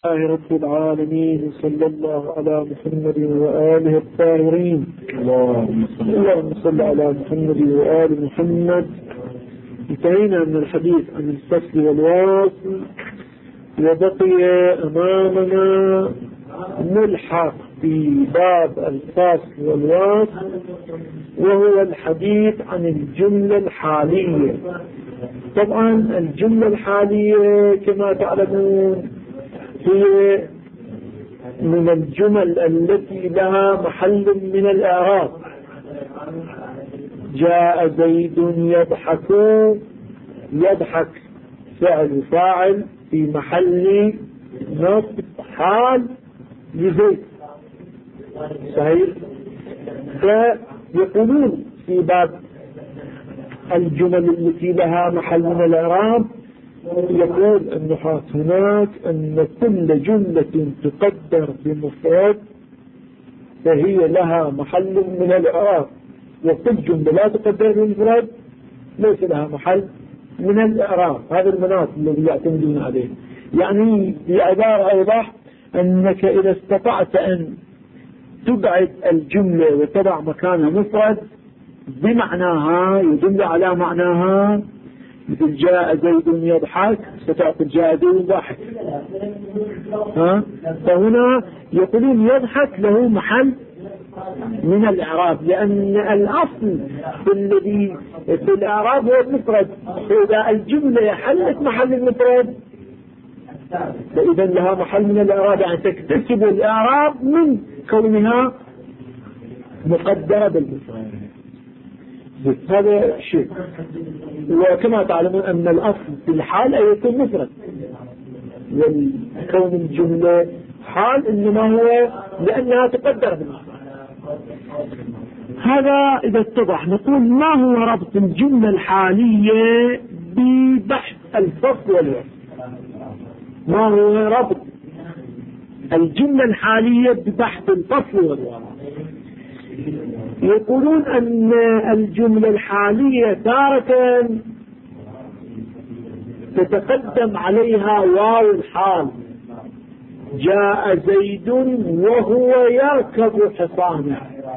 الله رب العالمين، صلى الله على محمد وآله الطاهرين. اللهم صل على محمد وآل محمد. انتهينا من الحديث عن الفصل والواصل، وبقي أمامنا ملحق في باب الفصل والواصل، وهو الحديث عن الجملة الحالية. طبعا الجملة الحالية كما تعلمون هي من الجمل التي لها محل من الإعراب. جاء زيد يضحك، يضحك فعل فاعل في محل نصب حال لزيد، صحيح؟ فيقولون في باب الجمل التي لها محل من الإعراب، يقول النحاة هناك أن كل جملة تقدر بمفرد فهي لها محل من الإعراب، وكل جملة لا تقدر بمفرد ليس لها محل من الإعراب. هذا المناط الذي يعتمدون عليه. يعني بعبارة أوضح، أنك إذا استطعت أن تبعد الجملة وتضع مكانها مفرد بمعناها يدل على معناها، مثل جاء زيد يضحك ستأخذ جاء زيد ضاحك. فهنا يقولون يضحك له محل من الإعراب، لأن الأصل الذي في الإعراب هو المفرد، فإذا الجملة حلت محل المفرد فإذا لها محل من الإعراب، يعني تكتسب الإعراب من كونها مقدرة بالمفرد. هذا شيء. وكما تعلمون أن الأصل في الحال أن يكون مفرد، والكون الجملة حال إنما هو لأنها تقدر بالمفرد. هذا إذا اتضح نقول ما هو ربط الجملة الحالية ببحث الفصل والوصل؟ ما هو ربط الجملة الحالية ببحث الفصل والوصل؟ يقولون أن الجملة الحالية تارة تتقدم عليها واو الحال. جاء زيد وهو يركب حصانه،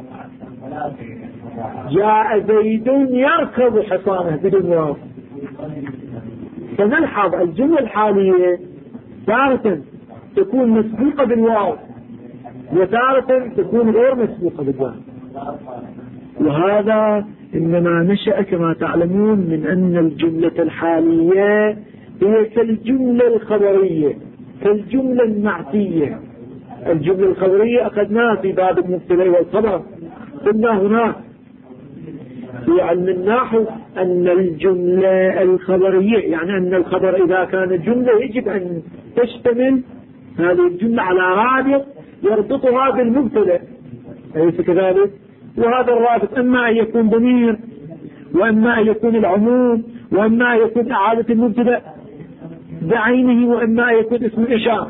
جاء زيد يركب حصانه بدون واو. فنلحظ الجملة الحالية تارة تكون مسبوقة بالواو، وتارة تكون غير مسبوقة بالواو. وهذا إنما نشأ كما تعلمون من أن الجملة الحالية هي كالجملة الخبرية، كالجملة النعتية. الجملة الخبرية أخذناها في باب المبتدأ والخبر. قلنا هناك في علم النحو أن الجملة الخبرية يعني أن الخبر إذا كان جملة يجب أن تشتمل هذه الجملة على رابط يربطها بالمبتدأ، أليس كذلك؟ وهذا الرابط إما أن يكون ضمير، وإما أن يكون العموم، وإما أن يكون إعادة المبتدأ بعينه، وإما أن يكون اسم الإشارة،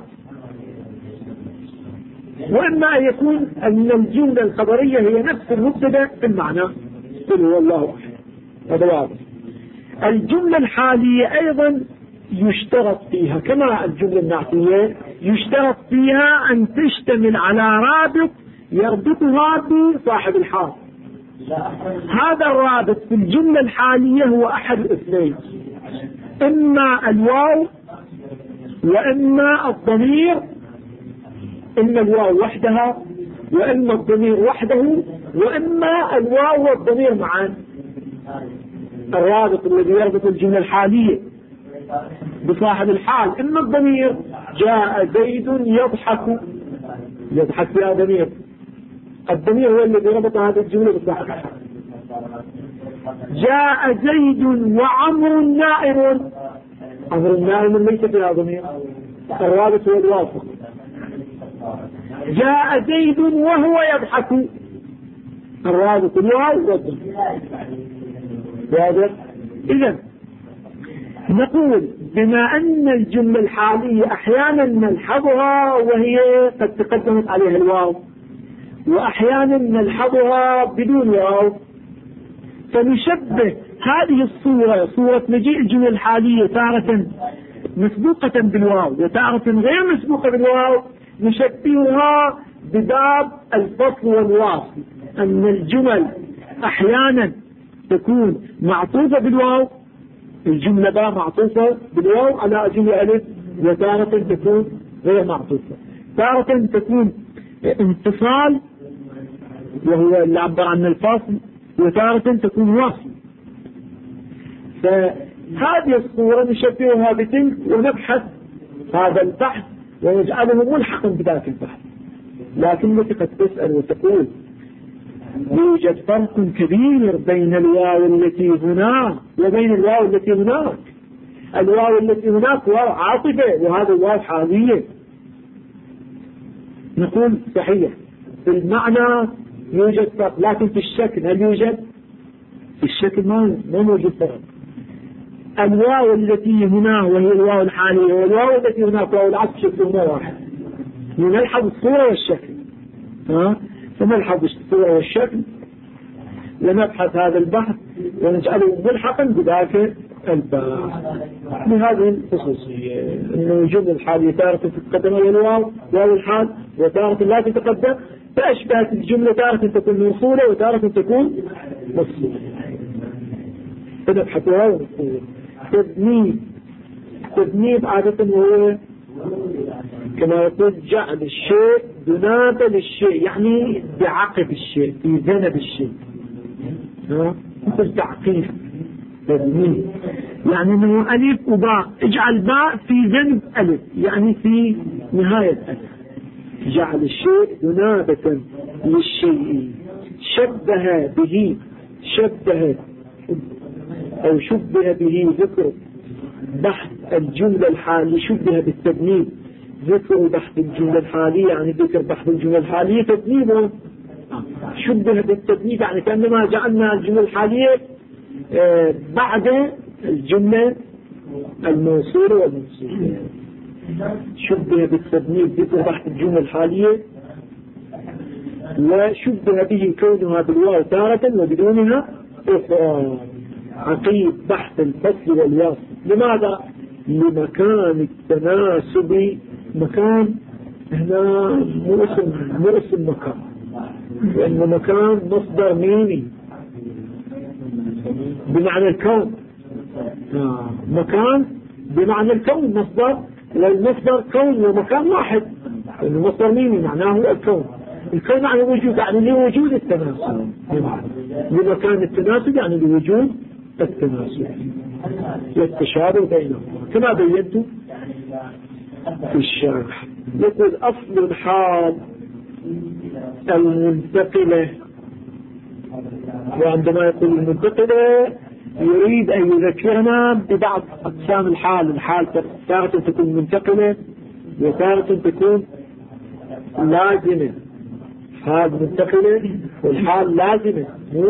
وإما أن يكون أن الجملة الخبرية هي نفس المبتدأ في المعنى. قل هو الله أحد. هذا واضح. الجملة الحالية أيضا يشترط فيها كما الجملة النعتية يشترط فيها أن تشتمل على رابط يربطها بصاحب الحال. هذا الرابط في الجملة الحالية هو أحد الاثنين، إما الواو وإما الضمير، إما الواو وحدها وإما الضمير وحده، وإما الواو والضمير معا. الرابط الذي يربط الجملة الحالية بصاحب الحال إما الضمير، جاء زيد يضحك، يضحك يا ضمير، الضمير هو الذي ربط هذه الجملة بصاحب الحال. جاء زيد وعمر نائم، عمر نائم ليس فيها ضمير، الرابط هو الواسط. جاء زيد وهو يضحك، الرابط الواو والضمير. واضح؟ إذن نقول بما أن الجملة الحالية أحيانا نلحظها وهي قد تقدمت عليها الواو، وأحيانا نلحظها بدون واو، فنشبه هذه الصورة، صورة مجيء الجملة الحالية تارة مسبوقة بالواو وتارة غير مسبوقة بالواو نشبهها بباب الفصل والواصل، أن الجمل أحيانا تكون معطوفة بالواو، الجملة باء معطوفة بالواو على جملة ألف، وتارة تكون غير معطوفة، تارة تكون انفصال وهو اللي عبر عن الفصل، وتارة تكون وصل. فهذه الصورة نشبهها بتلك ونبحث هذا البحث ونجعله ملحقا بذاك البحث. لكنك قد تسأل وتقول يوجد فرق كبير بين الواو التي هنا وبين الواو التي هناك. الواو التي هناك واو عاطفة وهذا الواو حالية. نقول صحيح في المعنى يوجد فرق، لكن في الشكل هل يوجد؟ في الشكل ما موجود فرق. الواو التي هنا وهي الواو الحالية والواو التي هناك واو العطف شكلهما واحد. نلحظ الصورة والشكل، فنلحظ الصورة والشكل ونبحث هذا البحث ونجعله ملحقا بذاك البحث. بهذه الخصوصية أن الجملة الحالية تارة تتقدم على الواو واو الحال وتارة لا تتقدم، فأشبهت الجملة تارة تكون موصولة وتارة تكون مفصولة، فنبحثها ونقول تذنيب عادة هو كما يقول جعل الشيء دنابة للشيء، يعني بعقب الشيء في ذنب الشيء، مثل تعقيف. تذنيب يعني انه ألف وباء، اجعل باء في ذنب ألف يعني في نهاية ألف. جعل الشيء دنابة للشيء، شبه به، شبه أو شبه به ذكر بحث الجملة الحالية، شبه بالتذنيب ذكر بحث الجملة الحالية يعني ذكر بحث الجملة الحالية تذنيبه، شبه بالتذنيب يعني كأنما جعلنا الجملة الحالية بعد الجملة الموصولة والموصولة. شبه بالتذنيب ذكر بحث الجملة الحالية، وشبه به كونها بالواو تارة وبدونها أخرى عقيب بحث الفصل والوصل. لماذا؟ لمكان التناسب. مكان هنا مو اسم مكان، لأن مكان مصدر ميمي بمعنى الكون. مكان بمعنى الكون مصدر، والمصدر كون ومكان واحد، لأن المصدر ميمي معناه الكون. الكون يعني وجود، يعني لوجود التناسب، لمكان التناسب يعني لوجود التناسب والتشابه بينهم كما بينت في الشرح. يقول أصل الحال المنتقلة، وعندما يقول المنتقلة يريد أن يذكرنا ببعض أقسام الحال. الحال تارة تكون منتقلة وتارة تكون لازمة. حال منتقلة والحال لازمة.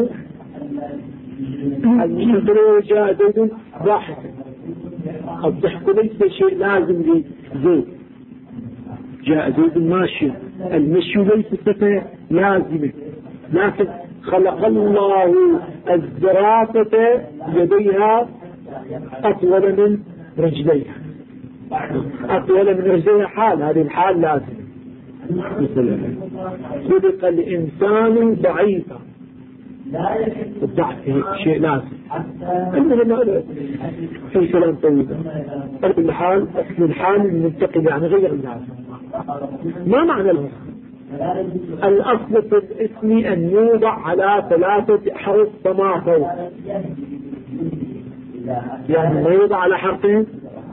المنتقلة جاء زيد ضاحكا، الضحك ليس شيء لازم لزيد. جاء زيد ماشيا، المشي ليس صفة لازمة، لكن خلق الله الزرافة يديها أطول من رجليها، أطول من رجليها حال، هذه الحال لازم. مثلا خلق الإنسان ضعيفا، الضعف شيء لازم. المهم في كلام طويل. الحال أصل الحال المنتقل يعني غير اللازم. ما معنى الاسم؟ الأصل في الاسم أن يوضع على 3 أحرف فما فوق، يعني ما يوضع على حرفين.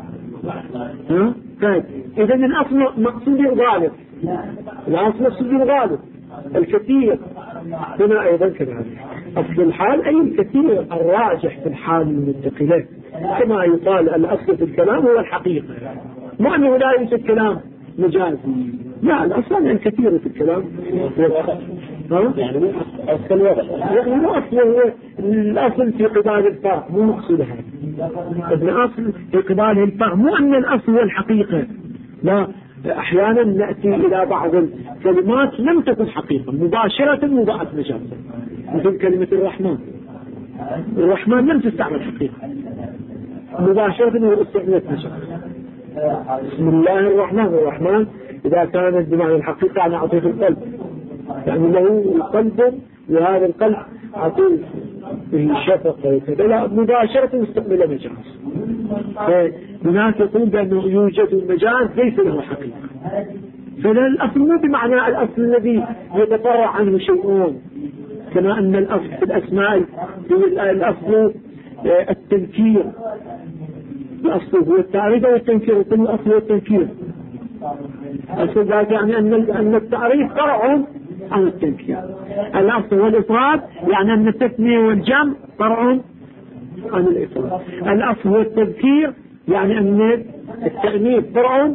طيب إذا الأصل مقصود الغالب، الأصل مقصود الغالب الكثير. هنا أيضا كذلك أصل الحال أي الكثير الراجح في الحال المنتقلة، كما يقال الأصل في الكلام هو الحقيقة، مع أنه لا يوجد كلام مجازي، لا الأصل الكثير في الكلام. يعني أصل الوضع، يعني الأصل في قبال الفرق، مو مقصود هذا. الأصل في قبال الفرق، مو أن الأصل هو الحقيقة، لا. أحيانا نأتي إلى بعض الكلمات لم تكن حقيقة مباشرة وضعت مجازا، مثل كلمة الرحمن. الرحمن لم تستعمل حقيقة مباشرة واستعملت مجازا. بسم الله الرحمن الرحمن إذا كانت بمعنى الحقيقة عن عطيف القلب، يعني له قلب وهذا القلب عطيف به شفقة وكذا مباشرة مستقبل مجاز. فهناك يقول بأنه يوجد المجاز ليس له حقيقة. فالأصل مو بمعنى الأصل الذي يتفرع عنه شيئون، كما أن الأصل في الأسماء الأصل التنكير، الأصل هو التعريف والتنكير، وكل الأصل هو التنكير. أصل ذلك يعني أن التعريف فرع عن التنكير. الأصل هو الإفراد، يعني أن التثنية والجمع فرع عن الإفراد. الأصل هو التذكير، يعني أن التأنيث فرع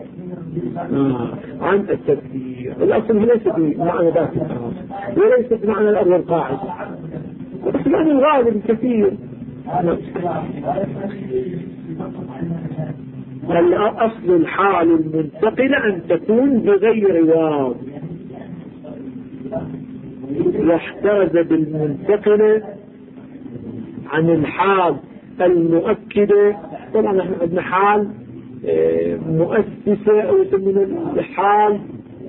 عن التذكير. الأصل ليس بمعنى ذات الأصل وليس بمعنى الأرض القاعدة، بس يعني الغالب كثير. الأصل الحال المنتقلة أن تكون بغير واو، واحترز بالمنتقلة عن الحال المؤكدة. طبعا نحن عندنا حال مؤسسة أو يسمونه الحال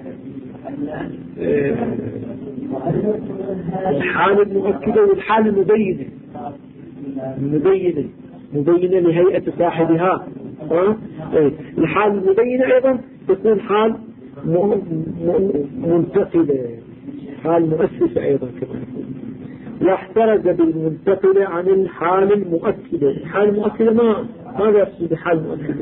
الحال المؤكدة والحال المبينة، مبينة لهيئة صاحبها. الحال المبينة أيضا تكون حال منتقلة، حال مؤسسة أيضا كمان. واحترز بالمنتقلة عن الحال المؤكدة. الحال المؤكدة ماذا يقصد حال مؤكدة؟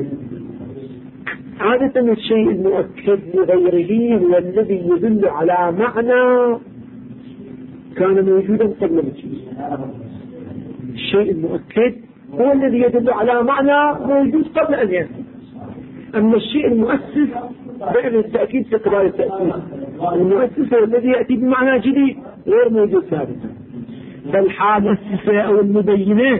عادة الشيء المؤكد لغيره هو الذي يدل على معنى كان موجودا قبل مجيئه. الشيء المؤكد هو الذي يدل على معنى موجود قبل أن يأتي. أما الشيء المؤسس بين التأكيد في قضايا التأكيد، المؤسس هو الذي يأتي بمعنى جديد غير موجود سابقا. فالحال المؤسسة أو المبينة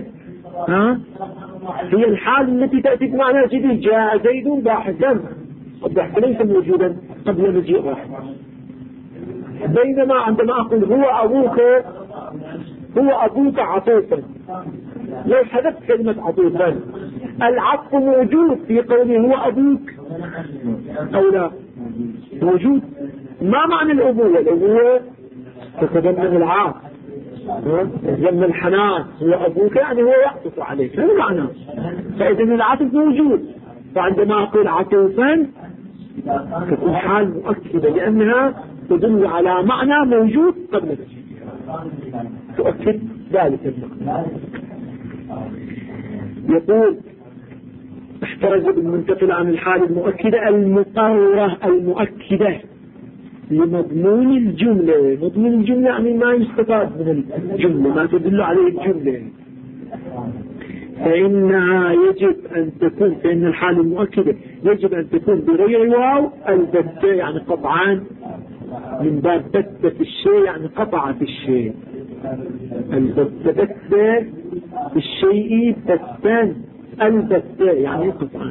هي الحال التي تأتي بمعنى جديد. جاء زيد باحثا، الضحك ليس موجودا قبل مجيء واحد. بينما عندما أقول هو أبوك عطوفا، لو حذفت كلمة عطوفا العطف موجود في قوله هو أبوك أو لا موجود. ما معنى الأبوة؟ الأبوة تتضمن العاطف، تتضمن الحنان. هو أبوك يعني هو يعطف عليك، هذا معناه. فإذا العطف موجود، فعندما أقول عطوفا تكون حال مؤكدة لأنها تدل على معنى موجود قبل مجيئها، تؤكد ذلك المعنى. يقول احترز بالمنتقل عن الحال المؤكدة المقررة المؤكدة لمضمون الجملة. مضمون الجملة يعني ما يستفاد من الجملة، ما تدل عليه الجملة. فإنها يجب أن تكون، فإن الحال المؤكدة يجب أن تكون بغير واو البتة، يعني قطعان من باب بتة في الشيء، يعني قطع في الشيء. البتة في الشيء بتان، البتة يعني قطعان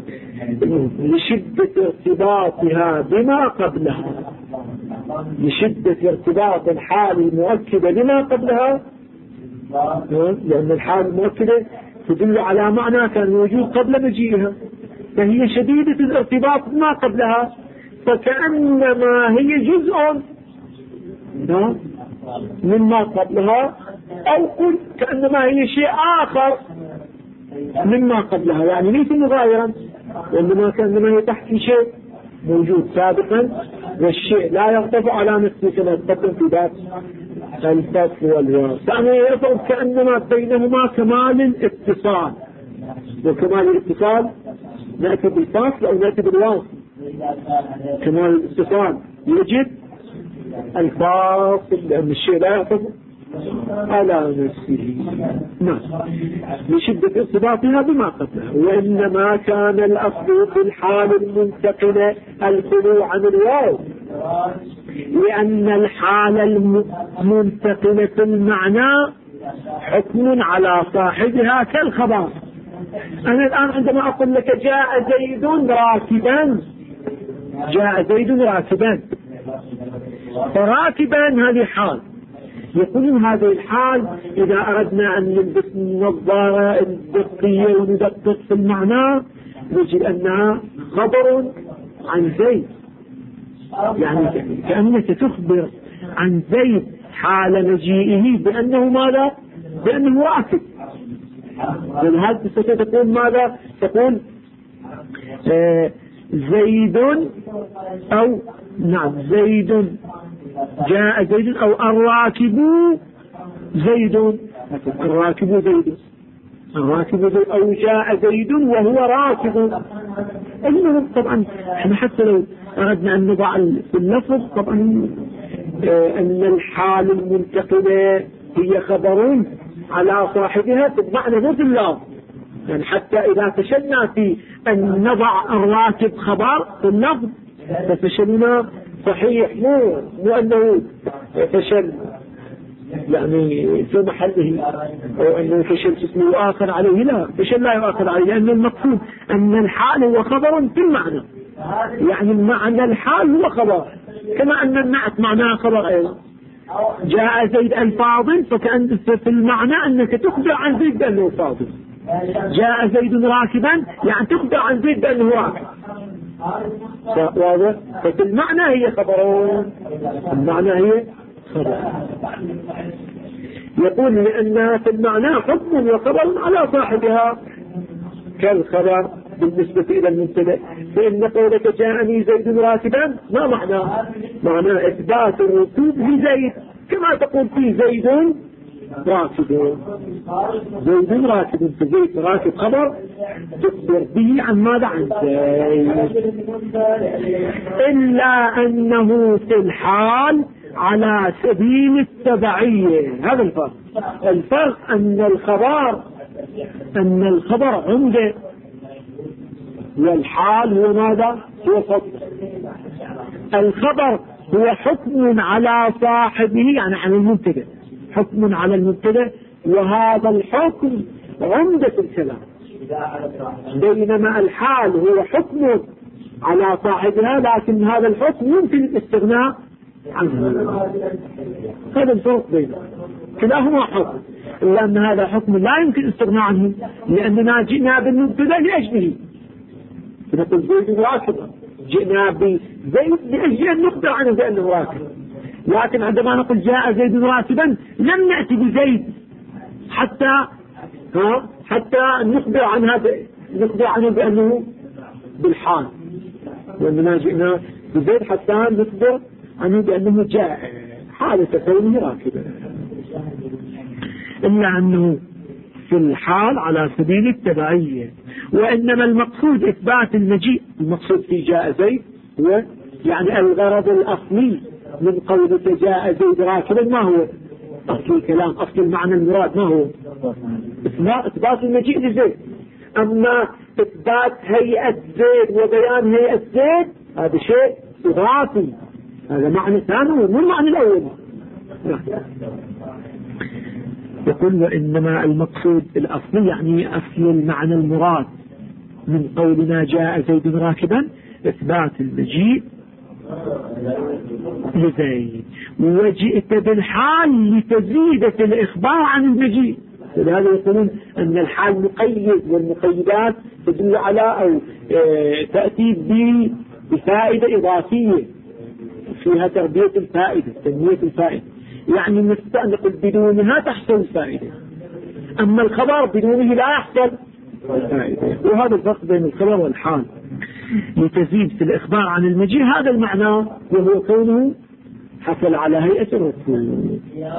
لشدة ارتباطها بما قبلها، لشدة ارتباط الحال المؤكدة بما قبلها، لأن الحال المؤكدة تدل على معنى كان موجود قبل مجيئها، فهي شديدة الارتباط بما قبلها، فكأنما هي جزء مما قبلها، أو قل كأنما هي شيء آخر مما قبلها، يعني ليس مغايرا، وإنما كأنما هي تحكي شيء موجود سابقا، والشيء لا يرتفع على نفسه كما تقدم في باب الفصل والواو. يعني يرتبط كأنما بينهما كمال الاتصال، وكمال الاتصال نأتي بالفصل أو نأتي بالواو. كمال الاتصال يجب الفاصل، لأن الشيء لا يرتفع على نفسه، نعم، لشدة ارتباطها بما قبلها. وإنما كان الأصل في الحال المنتقلة الخلو عن الواو، لأن الحال المنتقلة في المعنى حكم على صاحبها كالخبر. أنا الآن عندما أقول لك جاء زيد راكبا، جاء زيد راكبا، فراكبا هذه حال. يقولون هذه الحال إذا أردنا أن نلبس النظارة الدقية وندقق في المعنى نجد أنها خبر عن زيد، يعني كأنك تخبر عن زيد حال مجيئه بأنه ماذا؟ بأنه راكب. ولهذا ستقول ماذا؟ تقول زيد أو نعم زيد جاء زيد أو الراكب زيد، الراكب زيد، الراكب زيد أو جاء زيد وهو راكب. المهم طبعا احنا حتى لو أردنا أن نضع في اللفظ طبعا أن الحال المنتقلة هي خبر على صاحبها بالمعنى مو في اللفظ، يعني حتى إذا فشلنا في أن نضع الراكب خبر في اللفظ ففشلنا صحيح، مو أنه فشل يعني في محله أو أنه فشل اسمه يؤاخذ عليه، لا، فشل لا يؤاخذ عليه، لأن المقصود أن الحال هو خبر في المعنى، يعني معنى الحال هو خبر كما أن النعت معناه خبر أيضا. جاء زيد الفاضل فكأن في المعنى أنك تخبر عن زيد بأنه فاضل. جاء زيد راكبا يعني تخبر عن زيد بأنه راكب. واضح؟ ففي المعنى هي خبرون، المعنى هي خبر. يقول لأنها في المعنى حكم وخبر على صاحبها كالخبر بالنسبة إلى المبتدأ. فإن قولك جاءني زيد راكبا ما معناه؟ معناه إثبات الركوب لزيد، كما تقول في زيد راكب، زيد راكب، فزيد راكب خبر تخبر به عن ماذا؟ عن زيد. إلا أنه في الحال على سبيل التبعية. هذا الفرق. الفرق أن الخبر عمده والحال هو ماذا؟ هو فضل. الخبر هو حكم على صاحبه يعني عن المبتدأ، حكم على المبتدأ، وهذا الحكم عمدة الكلام، بينما الحال هو حكم على صاحبها لكن هذا الحكم يمكن الاستغناء عنه. هذا الفرق بينهم، كلاهما حكم، إلا أن هذا حكم لا يمكن الاستغناء عنه لأننا جئنا بالمبتدأ لأجله، نقول زيد راكب، جئنا بزيد لأجل أن نخبر عنه بأنه راكب. لكن عندما نقول جاء زيد راكبا لم نأتي بزيد حتى نخبر عنه بأنه بالحال، وإننا جئنا بزيد حتى نخبر عنه بأنه جاء حالة كونه راكبا. إلا أنه في الحال على سبيل التبعية، وإنما المقصود إثبات المجيء. المقصود في جاء زيد هو يعني الغرض الأصلي من قولك جاء زيد راكبا ما هو أصل الكلام، أصل المعنى المراد ما هو؟ إثبات المجيء لزيد. أما إثبات هيئة زيد وبيان هيئة زيد هذا شيء إضافي، هذا معنى ثاني مو المعنى الأول. يقول وإنما المقصود الأصلي يعني أصل المعنى المراد من قولنا جاء زيد راكبا إثبات المجيء لزيد، وجئت بالحال لتزيد في الإخبار عن المجيء. لهذا يقولون أن الحال مقيد، والمقيدات تدل على أو تأتي بفائدة إضافية فيها تربية الفائدة، تنمية الفائدة، يعني نقول بدونها تحصل الفائدة، أما الخبر بدونه لا يحصل الفائدة. وهذا الفرق بين الخبر والحال. لتزيد في الإخبار عن المجيء هذا المعنى، وهو كونه حصل على هيئة الركوب.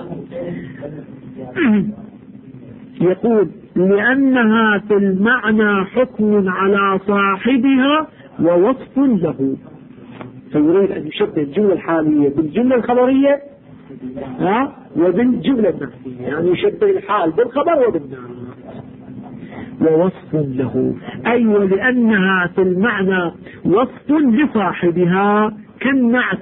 يقول لأنها في المعنى حكم على صاحبها ووصف له، فيريد أن يشبه الجملة الحالية بالجملة الخبرية وبالجملة النفسية، يعني يشبه الحال بالخبر وبالنعت. ووصف له أي ولأنها في المعنى وصف لصاحبها كالنعت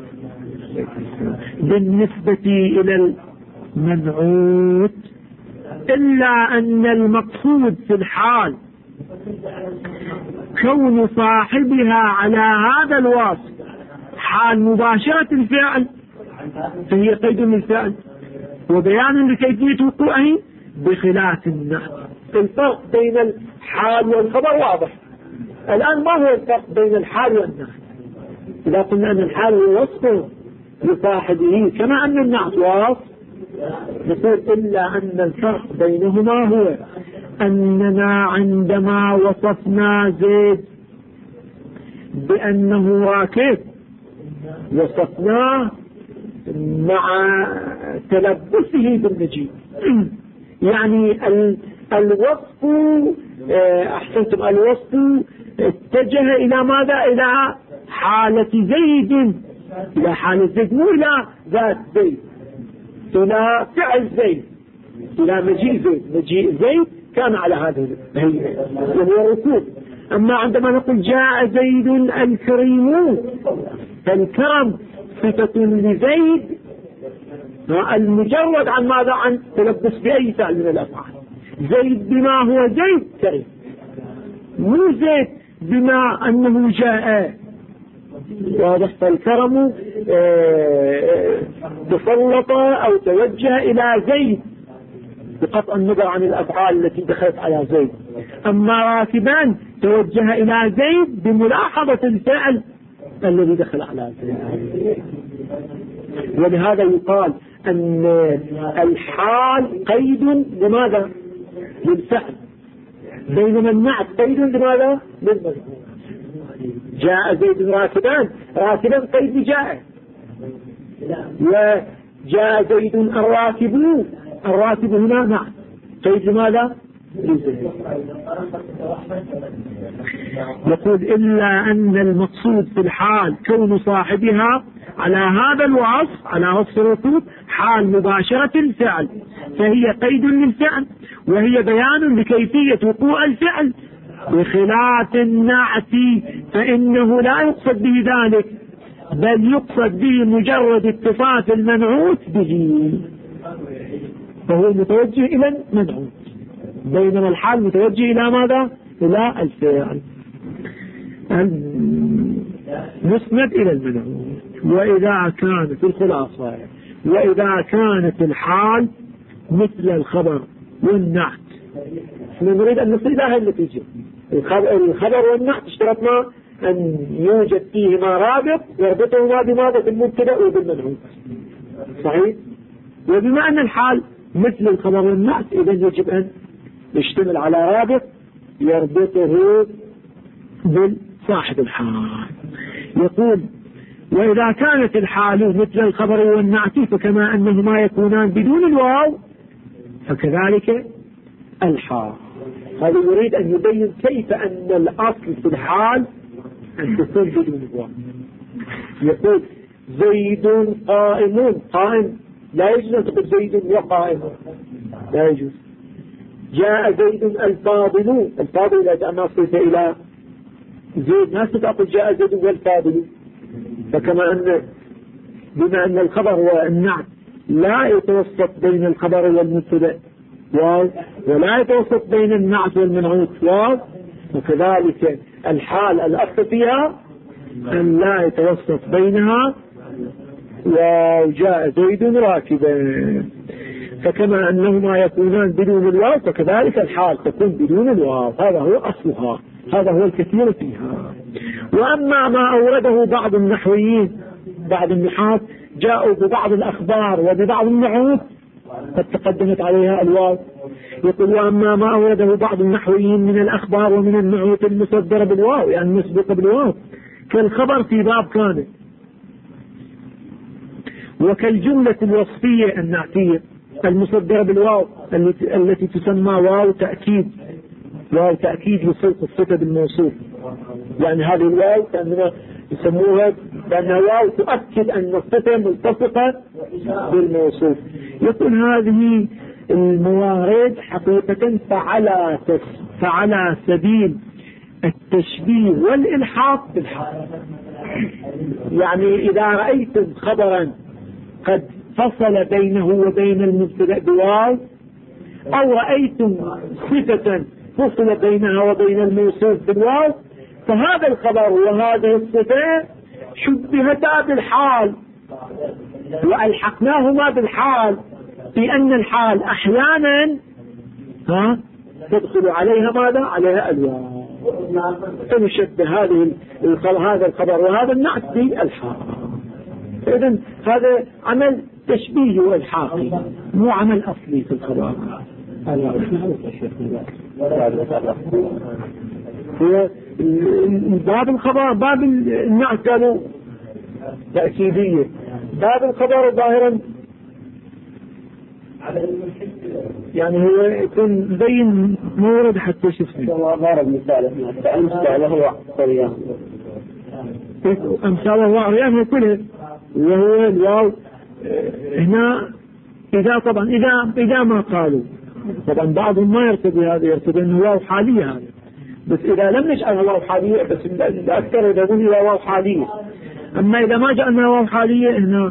بالنسبة إلى المنعوت، إلا أن المقصود في الحال كون صاحبها على هذا الوصف حال مباشرة الفعل، فهي قيد من الفعل وبيان لكيفية وقوعه بخلاف النعت. الفرق بين الحال والخبر واضح، الآن ما هو الفرق بين الحال والنعت؟ إذا قلنا أن الحال هو وصف لصاحبه كما أن النعت وصف، نقول إلا أن الفرق بينهما هو أننا عندما وصفنا زيد بأنه راكب وصفناه مع تلبسه بالمجيء، يعني الوصف أحسنتم، الوصف اتجه إلى ماذا؟ إلى حالة زيد، إلى حالة زيد، مو إلى ذات زيد، إلى فعل زيد، إلى مجيء زيد. مجيء زيد كان على هذا الهيئة وهو ركوب. أما عندما نقول جاء زيد الكريم، فالكرم صفة لزيد المجرد عن ماذا؟ عن تلبس بأي فعل من الأفعال. زيد بما هو زيد كريم، مو زيد بما أنه جاء. واضح؟ فالكرم تسلط أو توجه إلى زيد بقطع النظر عن الأفعال التي دخلت على زيد. أما راكبان توجه إلى زيد بملاحظة الفعل الذي دخل على زيد. ولهذا يقال أن الحال قيد لماذا؟ للفعل، بينما النعت قيد لماذا؟ للمفعول. جاء زيد راكبان، راكبا قيد جاء، وجاء زيد الراكب، الراكب هنا نعت قيد لماذا؟ لزيد. يقول إلا أن المقصود في الحال كون صاحبها على هذا الوصف، على وصف الركوب، حال مباشرة الفعل، فهي قيد للفعل وهي بيان لكيفية وقوع الفعل، بخلاف النعت فإنه لا يقصد به ذلك، بل يقصد به مجرد اتصاف المنعوت به، فهو متوجه إلى المنعوت، بينما الحال متوجه إلى ماذا؟ إلى الفعل مسند إلى المنعوت. وإذا كانت الخلاصة، وإذا كانت الحال مثل الخبر والنعت، نريد أن نصل إلى هذه النتيجة. الخبر والنعت اشترطنا أن يوجد فيهما رابط يربطهما بماذا؟ بالمبتدأ وبالمنعوت، صحيح؟ وبما أن الحال مثل الخبر والنعت، إذا يجب أن يشتمل على رابط يربطه بالصاحب الحال. يقول وإذا كانت الحال مثل الخبر والنعت فكما أنهما يكونان بدون الواو فكذلك الحال. هذا يريد أن يبين كيف أن الأصل في الحال أن تكون بدون الواو. يقول زيد قائم، قائم لا يجوز أن تقول زيد وقائم، لا يجوز. جاء زيد الفاضل، الفاضل لا تأمل صفة إلى زيد، ما تقول جاء زيد والفاضل. فكما أن بما أن الخبر والنعت لا يتوسط بين الخبر والمبتدأ واو، ولا يتوسط بين النعت والمنعوت واو، وكذلك الحال الأصل فيها أن لا يتوسط بينها وجاء زيد راكبا. فكما أنهما يكونان بدون الواو فكذلك الحال تكون بدون الواو، هذا هو أصلها، هذا هو الكثير فيها. وأما ما أورده بعض النحويين، بعض النحاة جاءوا ببعض الأخبار وببعض النعوت قد تقدمت عليها الواو. يقول وأما ما أورده بعض النحويين من الأخبار ومن النعوت المصدرة بالواو، يعني مسبقة بالواو، كالخبر في باب كان، وكالجملة الوصفية النعتية المصدرة بالواو التي تسمى واو تأكيد، واو تأكيد لصدق الصفة بالموصوف. يعني هذه الواو كأننا يسموها لأنها واو تؤكد أن الصفة ملتصقة بالموصوف. يقول هذه الموارد حقيقة فعلى سبيل التشبيه والإلحاق بالحال. يعني إذا رأيتم خبرا قد فصل بينه وبين المبتدأ بواو، أو رأيتم صفة فصل بينها وبين الموصوف بالواو، فهذا الخبر وهذه الصفة شبهتا بالحال وألحقناهما بالحال، في أن الحال أحيانا تدخل عليها ماذا؟ عليها الواو. فنشبه هذا الخبر وهذا النعت بالحال. إذن هذا عمل تشبيهي والحاقي مو عمل أصلي في الخبر. هو باب الخبر باب النعت قالوا تأكيدية، باب الخبر ظاهرا يعني هو يكون زي مورد حتى شفنا ضارب مثاله هو قريان أمثاله هو عريان كله، وهو الواو هنا إذا طبعا إذا ما قالوا طبعا بعضهم ما يرتضي هذا، يرتضي أنه واو حالية هذا، بس إذا لم نجعلها واو حالية بس الأكثر يقول إلى واو حالية. أما إذا ما جعلنا واو حالية هنا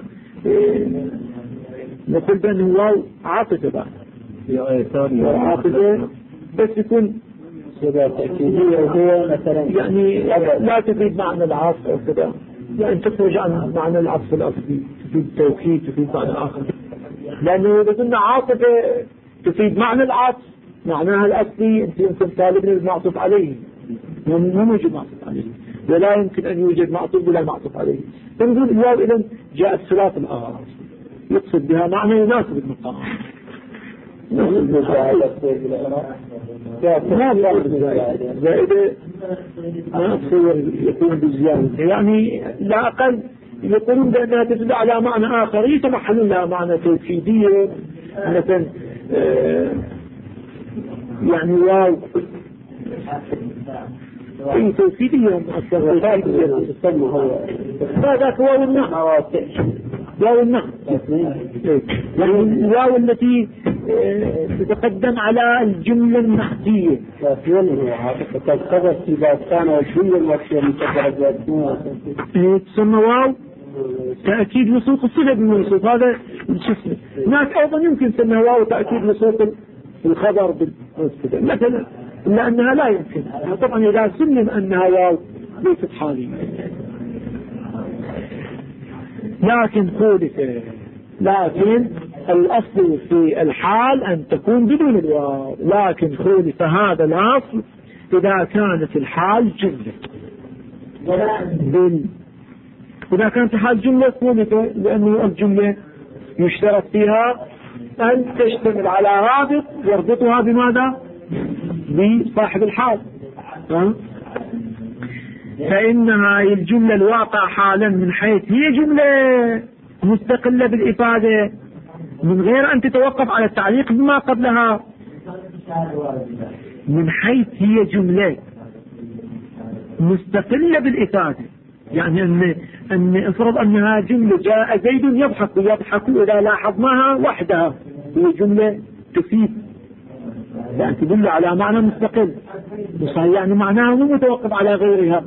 نقول بأنه واو عاطفة بعد عاطفة بس يكون تأكيدية وهو مثلا يعني لا تفيد معنى العطف أو كذا، يعني تخرج عن معنى العطف الأصلي، تفيد توكيد، تفيد معنى آخر. لأنه إذا قلنا عاطفة تفيد معنى العطف معناها الأصلي أنت يمكن طالبني المعطوف عليه، مو موجود معطوف عليه، ولا يمكن أن يوجد معطوف ولا معطوف عليه. فنقول الواو إذن جاءت ثلاث الأغراض يقصد بها معنى يناسب المقام. زائدة ما أتصور يكون بالزيادة، يعني لا أقل يقولون بأنها تدل على معنى آخر يتمحلون لها معنى توكيدية مثلا يعني واو اي توكيدية مؤثرة هذاك واو النحو واو النحو يعني الواو التي تتقدم على الجملة النحوية تسمى واو تأكيد لصوص الصفة بالموصوف. هذا الشسم هناك أيضا يمكن تسمى واو تأكيد لصوص الخبر بالموصوف مثلا، إلا أنها لا يمكن طبعا إذا سلم أنها واو ليست حالية. لكن الأصل في الحال أن تكون بدون الواو، لكن خولف هذا الأصل إذا كانت الحال جملة. إذا كانت الحال جملة خولف لأنه الجملة يشترط فيها أن تشتمل على رابط يربطها بماذا؟ بصاحب الحال. فإنها الجملة الواقع حالا من حيث هي جملة مستقلة بالإفادة من غير أن تتوقف على التعليق بما قبلها، من حيث هي جملة مستقلة بالإفادة، يعني أن افرض أنها جملة جاء زيد يضحك إذا لاحظناها وحدها هي جملة تفيد يعني تدل على معنى مستقل يعني معناها مو متوقف على غيرها.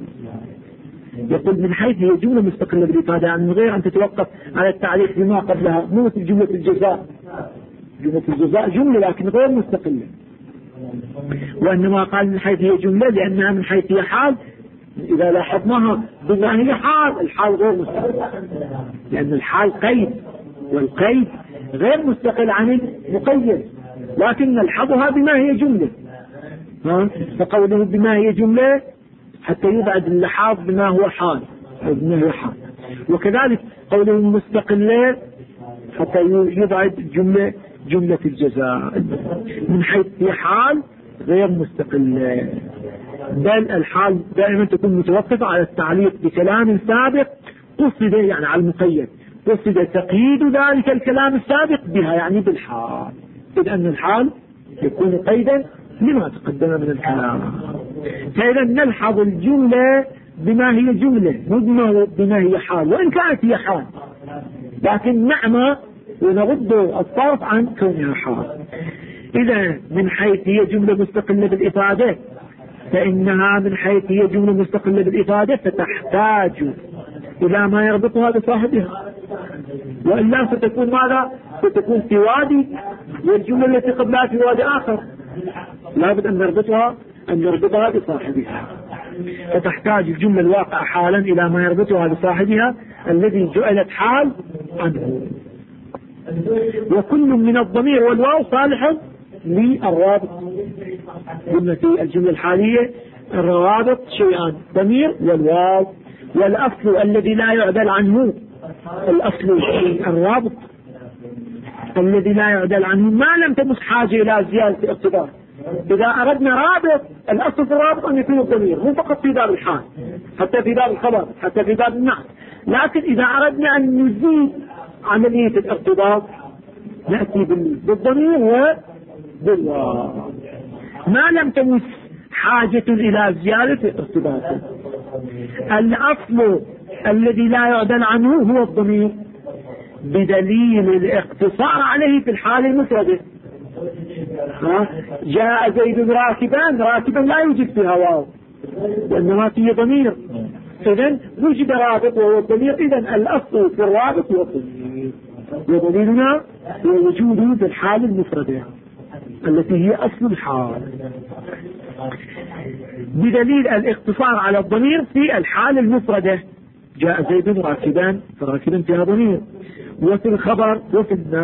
يقول من حيث هي جملة مستقلة بالإفادة يعني من غير أن تتوقف على التعليق بما قبلها، مو مثل جملة الجزاء. جملة الجزاء جملة لكن غير مستقلة، وإنما قال من حيث هي جملة لأنها من حيث هي حال إذا لاحظناها بما هي حال، الحال غير مستقل لأن الحال قيد والقيد غير مستقل عن المقيد، لكن نلحظها بما هي جملة. فقوله بما هي جملة حتى يبعد اللحاظ بما هو حال أو بما هو حال، وكذلك قوله مستقلة حتى يبعد جملة الجزاء من حيث هي حال غير مستقلة، بل الحال دائما تكون متوقفة على التعليق بكلام سابق قصد يعني على المقيد، قصد تقييد ذلك الكلام السابق بها يعني بالحال، إذ أن الحال يكون قيدا لما تقدم من الكلام. فإذا نلحظ الجملة بما هي جملة مو بما هي حال، وإن كانت هي حال لكن نعمة ونرد الطرف عن كونها حال. إذا من حيث هي جملة مستقلة بالإفادة فإنها من حيث هي جملة مستقلة بالإفادة فتحتاج إلى ما يربطها بصاحبها، وإلا ستكون ماذا؟ ستكون في وادي والجملة التي قبلها في وادي آخر، لابد أن نربطها بصاحبها. فتحتاج الجملة الواقع حالا إلى ما يربطها بصاحبها الذي جعلت حال عنه، وكل من الضمير والواو صالح للرابط. قلنا في الجملة الحالية الروابط شيئان، ضمير والواو. والأصل الذي لا يعدل عنه، الأصل الرابط الذي لا يعدل عنه ما لم تمس حاجة إلى زيادة ارتباط. إذا أردنا رابط، الأصل في الرابط أن يكون الضمير، مو فقط في باب الحال، حتى في باب الخبر، حتى في باب النعت. لكن إذا أردنا أن نزيد عملية الارتباط نأتي بالضمير وبالواو ما لم تمس حاجة إلى زيادة ارتباط. الأصل الذي لا يعدل عنه هو الضمير بدليل الاقتصار عليه في الحال المفردة. جاء زيد راكبا لا يوجد فيها واو وإنما فيه ضمير، إذن وجد رابط وهو الضمير. إذن الأصل في الرابط هو الضمير، ودليلنا هو وجوده في الحال المفردة التي هي أصل الحال بدليل الاقتصار على الضمير في الحال المفردة. جاء زيد راكبا، فراكبا فيها ضمير. وفي الخبر وفي الناس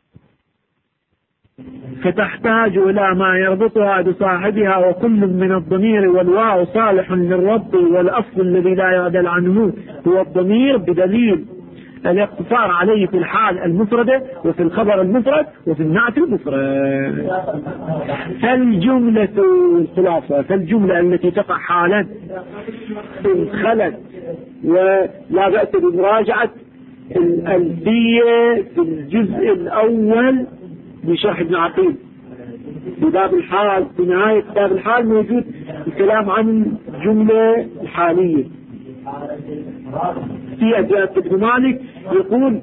فتحتاج إلى ما يربطها بصاحبها، وكل من الضمير والواو صالح للربط، والأصل الذي لا يعدل عنه هو الضمير بدليل الاقتصار عليه في الحال المفردة وفي الخبر المفرد وفي النعت المفرد. فالجملة الخلاصة، فالجملة التي تقع حالا إن خلت، ولا بأس بمراجعة الألفية في الجزء الأول بشرح ابن عقيل في باب الحال. في نهاية باب الحال موجود الكلام عن الجملة الحالية. في أبيات ابن مالك يقول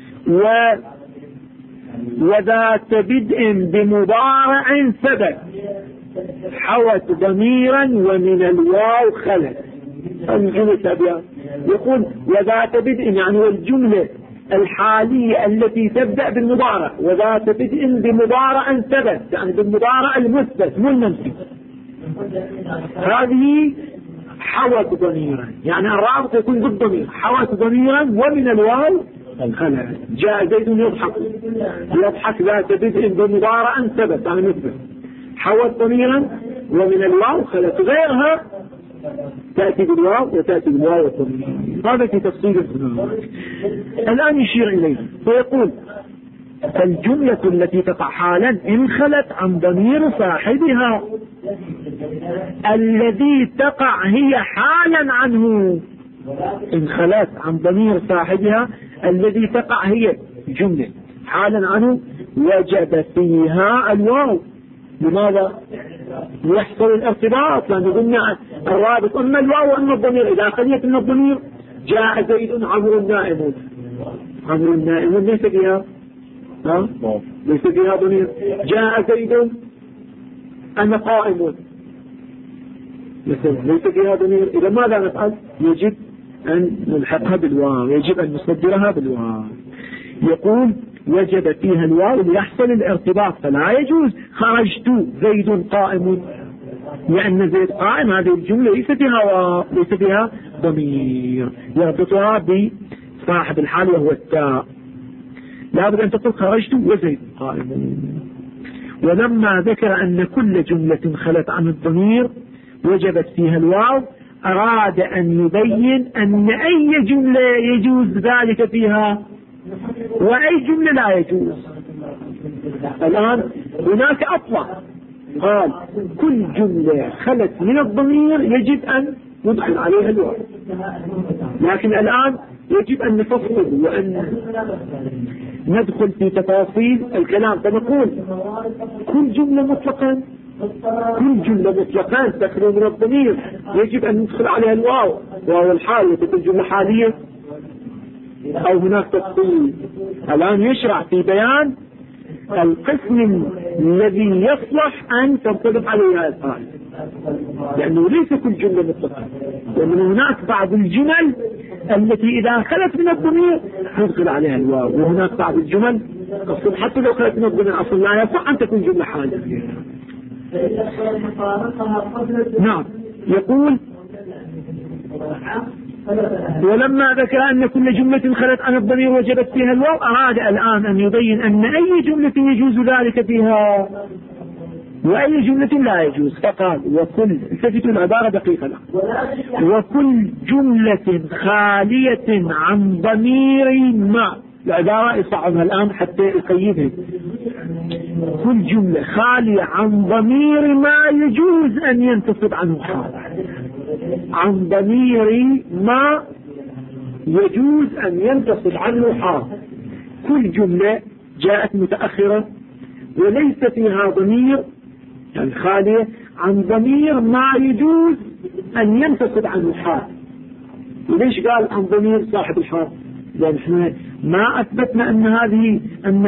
وذات بدء بمضارع ثبت حوت ضميرا ومن الواو خلت. الجملة أبيات يقول وذات بدء يعني والجملة الحالية التي تبدأ بالمضارع، وذات بدء بمضارع ثبت يعني بالمضارع المثبت مو المنفي، هذه حوت ضميرا يعني الرابط يكون بالضمير، حوت ضميرا ومن الواو خلت. جاء زيد يضحك ذات بدء بمضارع ثبت يعني مثبت، حوت ضميرا ومن الواو خلت. غيرها تأتي بالواو وتأتي بالواو والضمير. هذا في تفصيل الآن يشير إليه فيقول فالجملة التي تقع حالا إن خلت عن ضمير صاحبها الذي تقع هي حالا عنه. إن خلت عن ضمير صاحبها الذي تقع هي جملة حالا عنه وجب فيها الواو. لماذا؟ يحصل الارتباط، لأن قلنا الرابط أما الواو وأما الضمير. إذا خليت من الضمير جاء زيد عمرو نائم، عمرو نائم ليس فيها ليس فيها ضمير. جاء زيد أنا قائم ليس فيها ضمير. إذا ماذا نفعل؟ يجب أن نلحقها بالواو، يجب أن نصدرها بالواو. يقول وجب فيها الواو ليحصل الارتباط، فلا يجوز خرجت زيد قائم لأن زيد قائم هذه الجملة ليس فيها واو ليس فيها ضمير يربطها بصاحب الحال وهو التاء. لا بد أن تقول خرجت وزيد قائم. ولما ذكر أن كل جملة خلت عن الضمير وجبت فيها الواو أراد أن يبين أن أي جملة يجوز ذلك فيها وأي جملة لا يجوز. الآن هناك أطلق قال كل جملة خلت من الضمير يجب أن ندخل عليها الواو، لكن الآن يجب أن نفصل وأن ندخل في تفاصيل الكلام. فنقول كل جملة مطلقا تخلو من الضمير يجب أن ندخل عليها الواو، واو الحال وتكون جملة حالية أو هناك تفصيل. الآن يشرع في بيان القسم الذي يصلح أن تنطبق عليها الآية، لأنه ليس كل جملة مطلقة، ومن هناك بعض الجمل التي إذا خلت من الضمير ندخل عليها الواو، وهناك بعض الجمل أصل حتى لو خلت من الضمير أصل لا يصح أن تكون جملة حالية. نعم. يقول ولما ذكر أن كل جملة خلت عن الضمير وجبت فيها الواو أراد الآن أن يبين أن أي جملة يجوز ذلك فيها وأي جملة لا يجوز. فقال وكل، التفتوا العبارة دقيقة الآن، وكل جملة خالية عن ضمير ما، العبارة يصعبها الآن حتى يقيدها، كل جملة خالية عن ضمير ما يجوز أن ينتصب عنه حال، عن ضمير ما يجوز أن ينتصب عنه حال. كل جملة جاءت متأخرة وليس فيها ضمير، يعني خالية عن ضمير ما يجوز أن ينتصب عنه حال. وليش قال عن ضمير صاحب الحال؟ لأن احنا ما أثبتنا أن هذه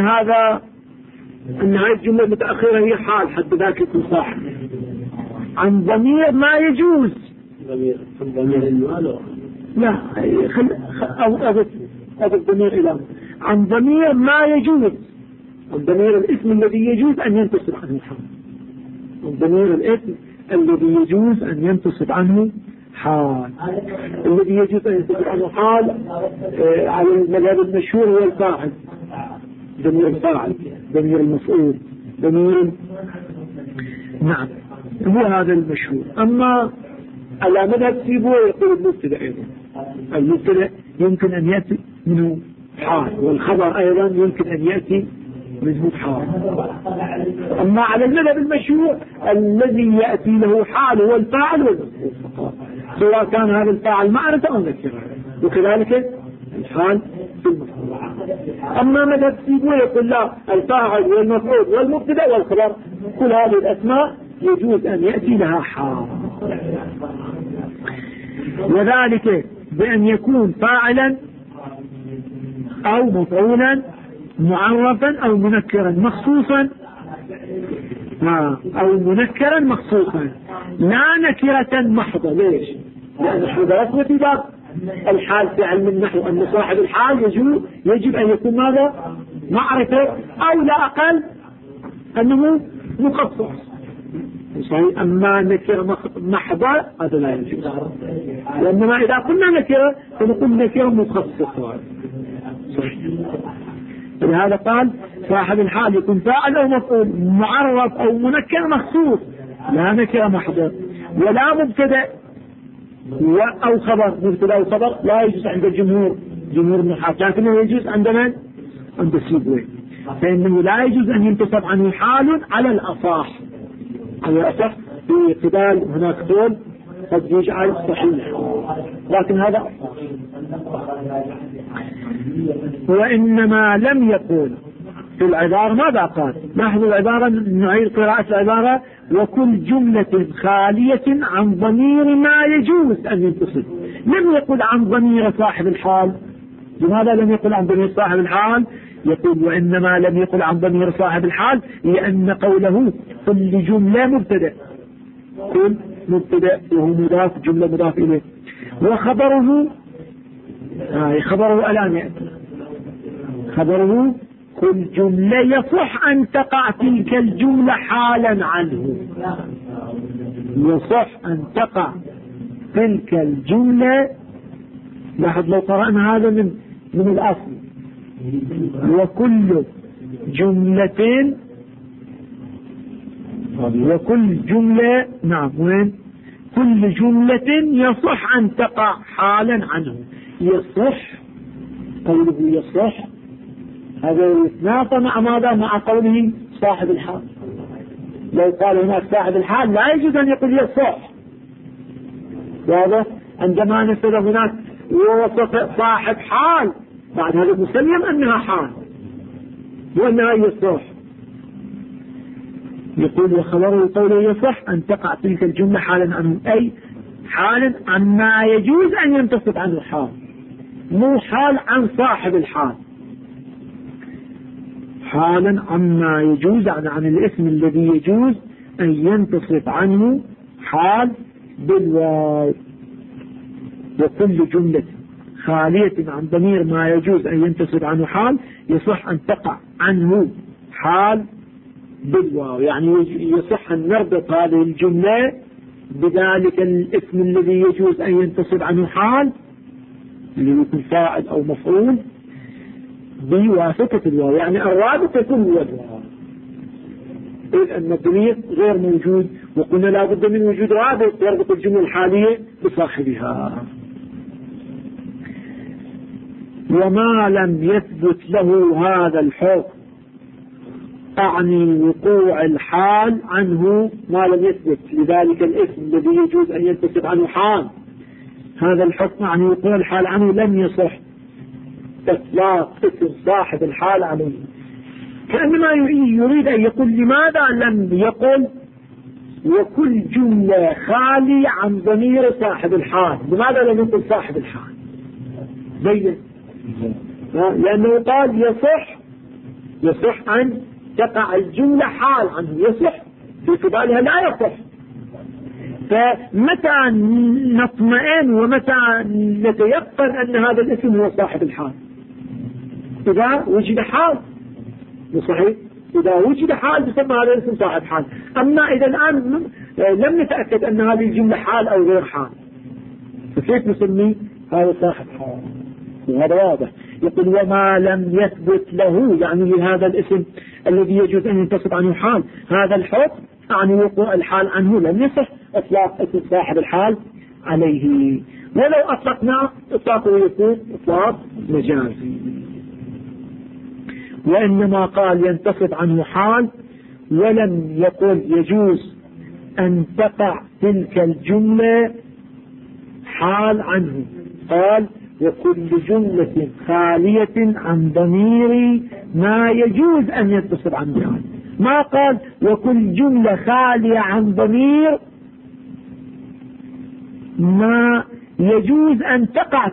الجملة المتأخرة هي حال حتى ذاك يكون صاحب. عن ضمير ما يجوز، ضمير المال لا أو أضف ضمير إلى عن ضمير ما يجوز، الضمير الاسم الذي يجوز أن ينتصب عنه حال، الضمير الاسم الذي يجوز أن ينتصب عنه حال، الذي يجوز أن ينتصب عنه حال على المذهب المشهور هو الفاعل، ضمير الفاعل، ضمير المفعول، ضمير، نعم هو هذا المشهور. أما على مذهب سيبويه يقول المبتدأ أيضا، المبتدأ يمكن أن يأتي منه حال، والخبر أيضا يمكن أن يأتي منه حال. أما على المذهب المشهور الذي يأتي له حال هو الفاعل والمفعول فقط، سواء كان هذا الفاعل معرفة أو نكرة، وكذلك الحال في المفعول. أما مذهب سيبويه يقول لا، الفاعل والمفعول والمبتدأ والخبر كل هذه الأسماء يجوز أن يأتي لها حال، وذلك بأن يكون فاعلا أو مفعولا معرفا أو منكرا مخصوصا، أو منكرا مخصوصا، لا نكرة محضة. ليش؟ لأن احنا درسنا في باب الحال في علم النحو أن صاحب الحال يجب أن يكون ماذا؟ معرفة أو لا أقل أنه مخصص. أما نكرة محضة هذا لا يجوز، وإنما إذا قلنا نكرة فنقول نكرة مخصصة. صحيح. لهذا قال صاحب الحال يكون فاعل أو مفعول معرف أو منكر مخصوص، لا نكرة محضة، ولا مبتدأ أو خبر. مبتدأ أو خبر لا يجوز عند الجمهور، جمهور النحاة، لكنه يجوز عند من؟ عند سيبويه، فإنه لا يجوز أن ينتصب عنه حال على الأصح. على الأصح في قبال هناك قول قد يجعل صحيح، لكن هذا وإنما لم يقول في العبارة ماذا قال؟ لاحظوا العبارة، نعيد قراءة العبارة، وكل جملة خالية عن ضمير ما يجوز أن ينتصب. لم يقل عن ضمير صاحب الحال. لماذا لم يقل عن ضمير صاحب الحال؟ يقول وإنما لم يقل عن ضمير صاحب الحال لأن قوله كل جملة مبتدأ، كل مبتدأ وهو مضاف، جملة مضاف إليه، وخبره خبره الآن يأتي، خبره كل جملة يصح أن تقع تلك الجملة حالا عنه، يصح أن تقع تلك الجملة. لاحظ لو قرأنا هذا من الأصل، وكل جملة، وكل جملة، نعم وين؟ كل جملة يصح أن تقع حالا عنه. يصح، قوله يصح هذا يتنافى مع ماذا؟ مع قوله صاحب الحال. لو قال هناك صاحب الحال لا يجوز أن يقول يصح، واضح؟ عندما نسأل هناك وصف صاحب حال بعد هذا مسلم أنها حال وأنها يصح، يقول وخبره قوله يصح أن تقع تلك الجملة حالا عنه، أي حالا عما يجوز أن ينتصب عنه حال، مو حال عن صاحب الحال، حالا عما يجوز عن الاسم الذي يجوز أن ينتصب عنه حال بالواو. وكل جملة خالية عن ضمير ما يجوز أن ينتصب عنه حال يصح أن تقع عنه حال بالواو، يعني يصح أن نربط هذه الجملة بذلك الاسم الذي يجوز أن ينتصب عنه حال اللي يكون فاعل أو مفعول بواسطة الواو، يعني الرابط يكون هو الواو. إذ أن الضمير غير موجود، وقلنا لا بد من وجود رابط يربط الجملة الحالية بصاحبها. وما لم يثبت له هذا الحكم أعني وقوع الحال عنه ما لم يثبت لذلك الاسم الذي يجوز أن ينتسب عنه حال، هذا الحكم أعني وقوع الحال عنه لم يصح إطلاق اسم صاحب الحال عليه. كأنما يريد أن يقول لماذا لم يقل وكل جملة خالي عن ضمير صاحب الحال، لماذا لم يقل صاحب الحال؟ بين لأنه قال يصح أن تقع الجملة حال عنه، يصح في قبالها لا يصح. فمتى نطمئن ومتى نتيقن أن هذا الاسم هو صاحب الحال؟ إذا وجد حال، صحيح، إذا وجد حال يسمى هذا الاسم صاحب حال. أما إذا الآن لم نتأكد أن هذه الجملة حال أو غير حال، فكيف نسميه هذا صاحب حال؟ وهذا واضح. يقول وما لم يثبت له يعني لهذا الاسم الذي يجوز أن ينتصب عنه حال هذا الحكم يعني وقوع الحال عنه لم يصح إطلاق اسم صاحب الحال عليه، ولو أطلقنا إطلاقه يكون إطلاق مجازي. وإنما قال ينتصب عنه حال ولم يقل يجوز أن تقع تلك الجملة حال عنه، قال وكل جملة خالية عن ضمير ما يجوز أن ينتصب عنه حال، ما قال وكل جملة خالية عن ضمير ما يجوز أن تقع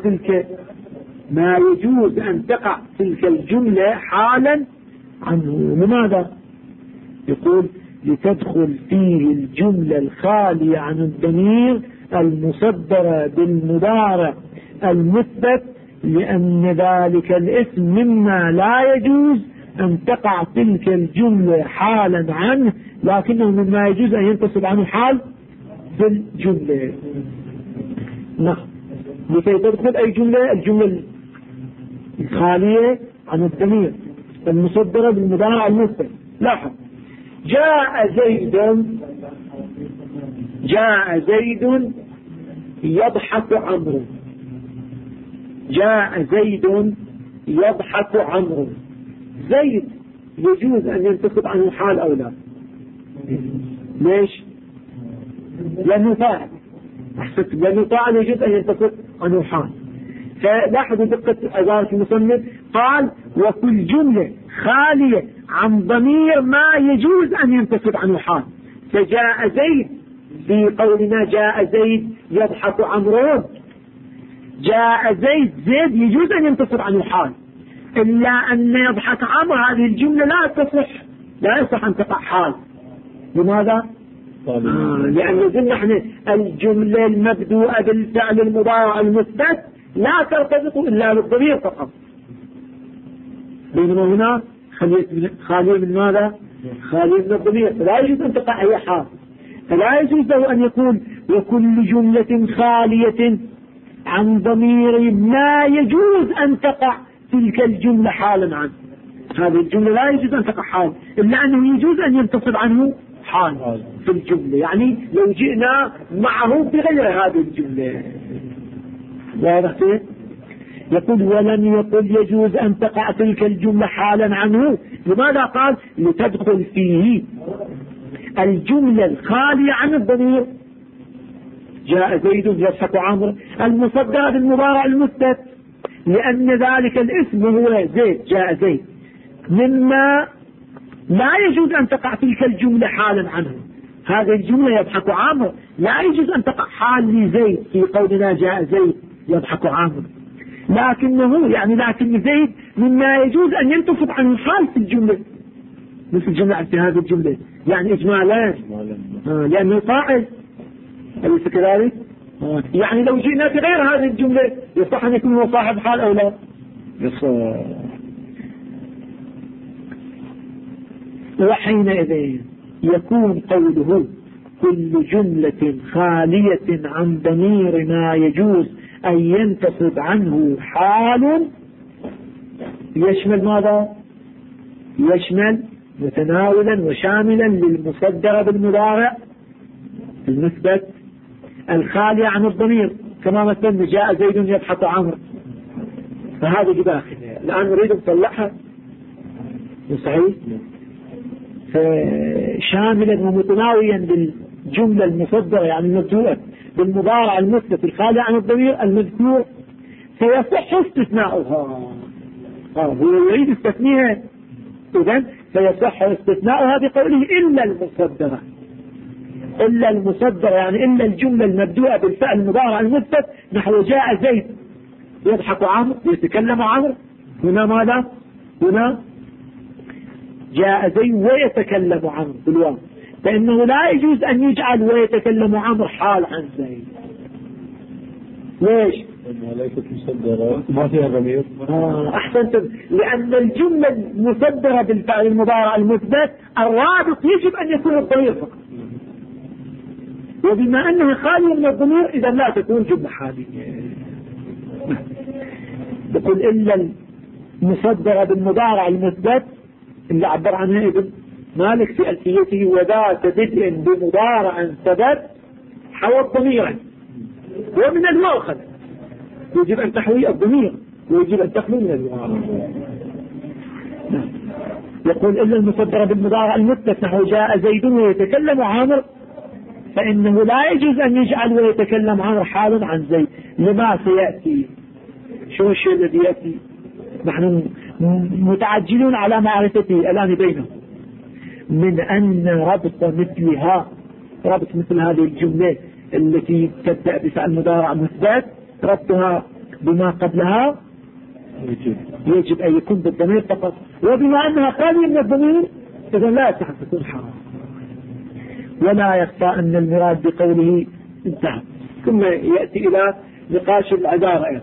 تلك الجملة حالا عنه. لماذا؟ يقول لتدخل فيه الجملة الخالية عن الضمير المصدرة بالمضارع المثبت، لأن ذلك الاسم مما لا يجوز أن تقع تلك الجملة حالا عنه، لكنه مما يجوز أن ينتصب عنه حال في الجملة. نعم، لكي تدخل أي جملة الجملة الخالية عن الضمير المصدرة بالمضارع المثبت. لاحظ جاء زيد يضحك عمرو، جاء زيد يضحك عمرو، زيد يجوز أن ينتصب عنه حال أو لا؟ ليش؟ لأنه فاعل، لأنه فاعل يجوز أن ينتصب عنه حال. فلاحظوا دقة عبارة المصنف، قال وكل جملة خالية عن ضمير ما يجوز أن ينتصب عنه حال. فجاء زيد في قولنا جاء زيد يضحك عمرو، جاء زيد يجوز أن ينتصب عنه حال، إلا أن يضحك عمرو هذه الجملة لا يصح أن تقع حال. لماذا؟ لأن قلنا احنا الجملة المبدوءة بالفعل المضارع المثبت لا ترتبط إلا بالضمير فقط، بينما هنا خالية من ماذا؟ خالية من الضمير، فلا يجوز أن تقع أي حال. فلا يجوز له أن يقول وكل جملة خالية عن ضمير ما يجوز أن تقع تلك الجملة حالا عنه، هذه الجملة لا يجوز أن تقع حال، إلا أنه يجوز أن ينتصب عنه حال في الجملة، يعني لو جئنا معه بغير هذه الجملة. واضح كيف؟ يقول ولم يقل يجوز أن تقع تلك الجملة حالا عنه، لماذا قال لتدخل فيه الجملة الخالية عن الضمير جاء زيد يضحك عمرو المصدر بالمضارع المثبت، لأن ذلك الاسم هو زيد، جاء زيد، مما لا يجوز أن تقع تلك الجملة حالا عنه. هذه الجملة يضحك عمرو لا يجوز أن تقع حال لزيد في قولنا جاء زيد يضحك عمرو، لكن زيد مما يجوز أن ينتصب عنه حال في الجملة، مثل الجملة في هذه الجملة، يعني إجمالا لأنه فاعل، أليس كذلك؟ يعني لو جئنا بغير هذه الجملة يصح أن يكون هو صاحب حال أو لا؟ يصح. وحينئذ يكون قوله كل جملة خالية عن ضمير ما يجوز أن ينتصب عنه حال يشمل ماذا؟ يشمل متناولا وشاملا للمصدر بالمضارع المثبت الخالي عن الضمير، كما مثلا جاء زيد يبحث عمرو، فهذه بداخلها. الآن نريد نطلعها صحيح، فشاملا ومتناويا بالجملة المصدرة يعني المبدوءة بالمضارع المثبت الخالي عن الضمير المذكور، فيصح استثناؤها. هو يريد استثنائها، إذن فيصح استثناؤها بقوله إلا المصدرة. إلا المصدرة يعني إلا الجملة المبدوءة بالفعل المضارع المثبت، نحو جاء زيد يضحك عمرو يتكلم عمرو. هنا ماذا؟ هنا جاء زيد ويتكلم عمرو بالواو، فإنه لا يجوز أن يجعل ويتكلم عمرو حال عن زيد. ليش؟ ليست مصدرة ما فيها ضمير. أحسنتم، لأن الجملة المصدرة بالفعل المضارع المثبت الرابط يجب أن يكون الضمير فقط، وبما أنها خالية من الضمير إذا لا تكون جملة حالية. يقول إلا المصدرة بالمضارع المثبت اللي عبر عنها ابن مالك في ألفيته، وذات بدء بمضارع ثبت حوى الضمير ومن الواو خلق، يجب أن تحوي الضمير ويجب أن تخلو من الواو. يقول إلا المصدرة بالمضارع المثبت نحو جاء زيد ويتكلم عامر، فإنه لا يجوز أن يجعل ويتكلم عامر حالا عن زيد. لما سيأتي؟ شو الشيء الذي يأتي؟ نحن متعجلون على معرفته الآن بينهم، من أن ربط مثلها، ربط مثل هذه الجملة التي تبدأ بفعل مضارع مثبت، ربطها بما قبلها يجب أن يكون بالضمير فقط، وبما أنها خالية من الضمير إذا لا يصح أن تكون حرام. ولا يخفى أن المراد بقوله انتهى. ثم يأتي إلى نقاش العبارة أيضا.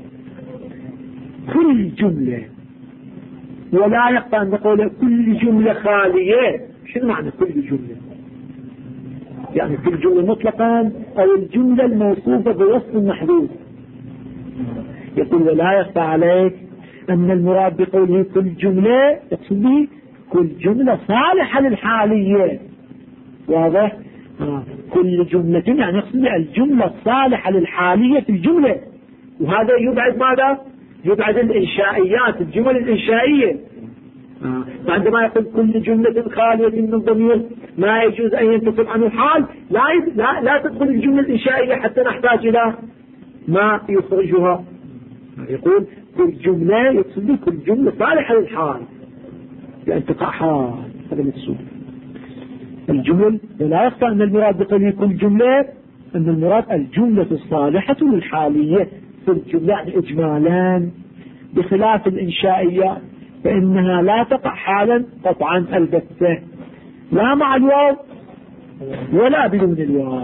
كل جملة، ولا يخفى أن نقول كل جملة خالية. شنو معنى كل جملة؟ يعني كل جملة مطلقا أو الجملة الموصوفة بوصف محدود. يقول ولا يخفى عليك أن المراد بقوله كل جملة يقصد به كل جملة صالحة للحالية. واضح؟ كل جملة يعني يقصد الجملة الصالحة للحالية في الجملة، وهذا يبعد ماذا؟ يبعد الإنشائيات، الجمل الإنشائية. فعندما يقول كل جملة خالية من الضمير ما يجوز أن ينتصب عنه حال، لا تدخل الجملة الإنشائية حتى نحتاج إلى ما يخرجها. يقول كل جملة يقصد كل جملة صالحة للحال لأن تقع حال. هذا مقصود الجمل. ولا يخفى أن المراد بقوله كل جملة أن المراد الجملة الصالحة للحالية في الجملة، يعني إجمالا، بخلاف الإنشائية فإنها لا تقع حالا قطعا البتة، لا مع الواو ولا بدون الواو.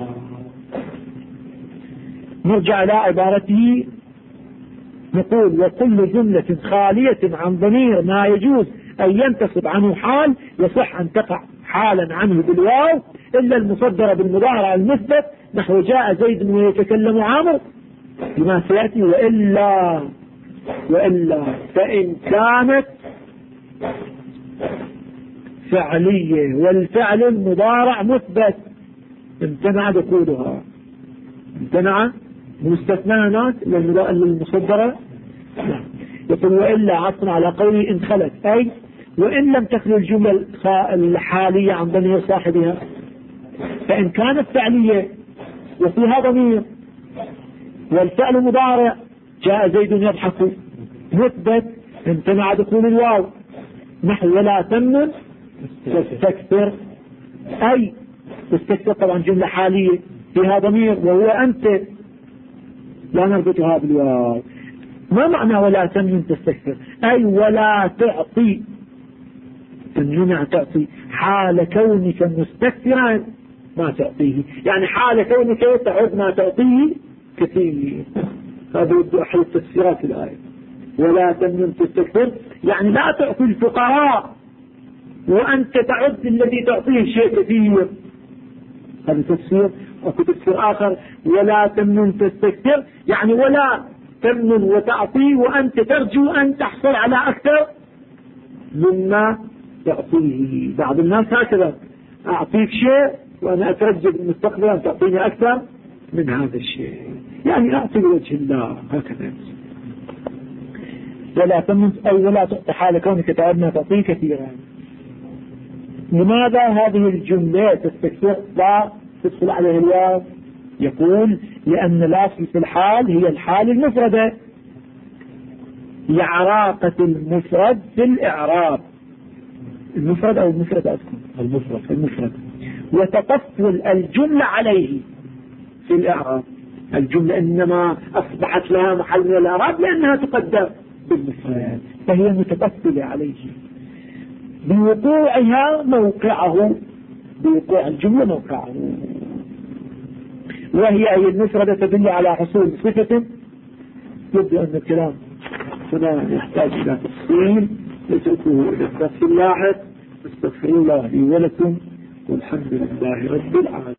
نرجع إلى عبارته، نقول وكل جملة خالية عن ضمير ما يجوز أن ينتصب عنه حال يصح أن تقع حالا عنه بالواو إلا المصدرة بالمضارع المثبت نحو جاء زيد ويتكلم عامر بما سيأتي. وإلا فإن كانت فعلية والفعل المضارع مثبت امتنع دخولها، امتنع مستثنى للمصدرة. يقول وإلا عطنا على قوله إن خلت، أي وإن لم تخلو الجملة الحالية عن ضمير صاحبها، فإن كانت فعلية وفيها ضمير والفعل مضارع جاء زيد يضحك مثبت امتنع دخول الواو نحو ولا تمن تستكثر، أي تستكثر طبعا جملة حالية فيها ضمير وهو أنت، لا نربطها بالواو. ما معنى ولا تمن تستكثر؟ أي ولا تعطي، تمنع تعطي، حال كونك مستكثرا ما تعطيه، يعني حال كونك تعد ما تعطيه كثير. هذا يبدو أحد التفسيرات الآية. ولا تمن تستكثر يعني لا تعطي الفقراء وأنت تعد الذي تعطيه شيء كثير. هذا تفسير. وفي تفسير آخر ولا تمن تستكثر يعني ولا تمن وتعطي وأنت ترجو أن تحصل على أكثر مما تعطيه. بعض الناس هكذا، أعطيك شيء وأنا أترجى بالمستقبل أن تعطيني أكثر من هذا الشيء، يعني أعطي لوجه الله هكذا. ولا تعطي حال كونك تعبنا تعطيه كثيرا. لماذا هذه الجملة تستكثر لا تدخل عليها الواو؟ يقول لأن الأصل في الحال هي الحال المفردة، لعراقة المفرد في الإعراب. المفرد أو المفرد أذكر المفرد وتطفل الجملة عليه في الإعراب. الجملة إنما أصبحت لها محل من الإعراب لأنها تقدر بالمفرد، فهي متطفلة عليه بوقوعها موقعه، بوقوع الجملة موقعه. وهي أي المفردة تدل على حصول صفة. يبدو أن الكلام هنا يحتاج إلى تفصيل، نتركه إلى الدرس اللاحق. استغفر الله لي ولكم والحمد لله رب العالمين.